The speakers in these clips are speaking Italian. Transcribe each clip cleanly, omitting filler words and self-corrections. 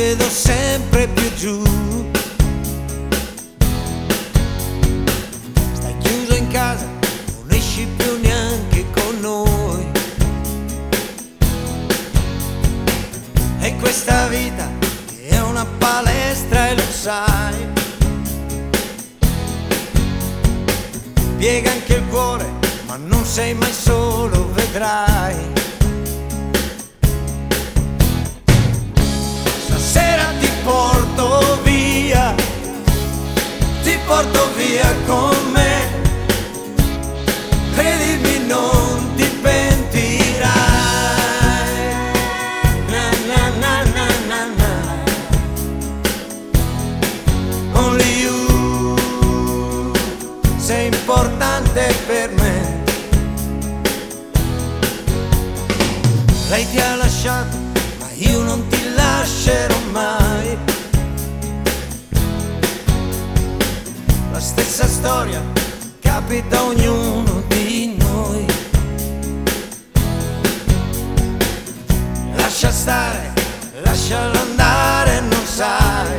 vedo sempre più giù. Stai chiuso in casa, non esci più neanche con noi. E questa vita è una palestra e lo sai. Piega anche il cuore, ma non sei mai solo, vedrai. Stasera ti porto via con me. Credimi, non ti pentirai. Na na na na na na. Only you sei importante per me. Lei ti ha lasciato, ma io non ti lascerò mai. La stessa storia capita a ognuno di noi. Lascia stare, lascialo andare, non sai.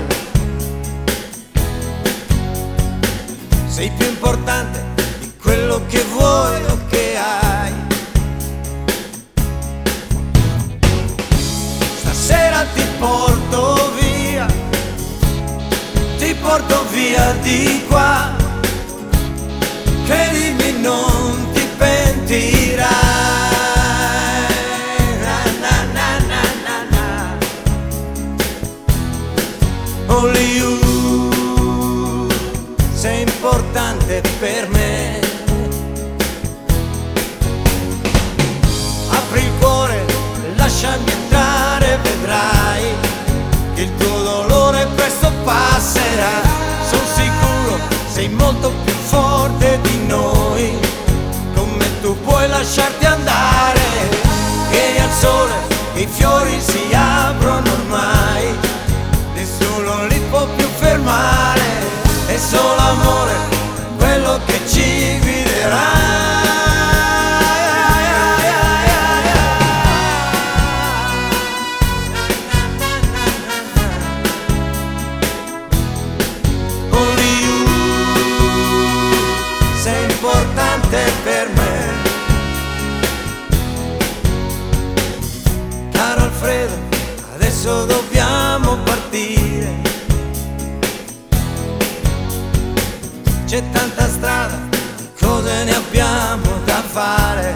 Sei più importante di quello che vuoi o che hai. Stasera ti porto via di qua. Credimi, non ti pentirai. Na na na na na na. Only you sei importante per me. Apri il cuore, lasciami entrare, vedrai che il tuo dolore presto passerà. Sono sicuro, sei molto più forte di noi. Come tu puoi lasciarti andare? Che al sole i fiori si aprono ormai. Nessuno li può più fermare. È solo amore quello che ci guiderà. Importante per me. Caro Alfredo, adesso dobbiamo partire. C'è tanta strada, di cose ne abbiamo da fare.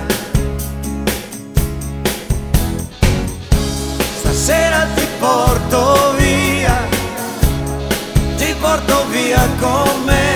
Stasera ti porto via con me.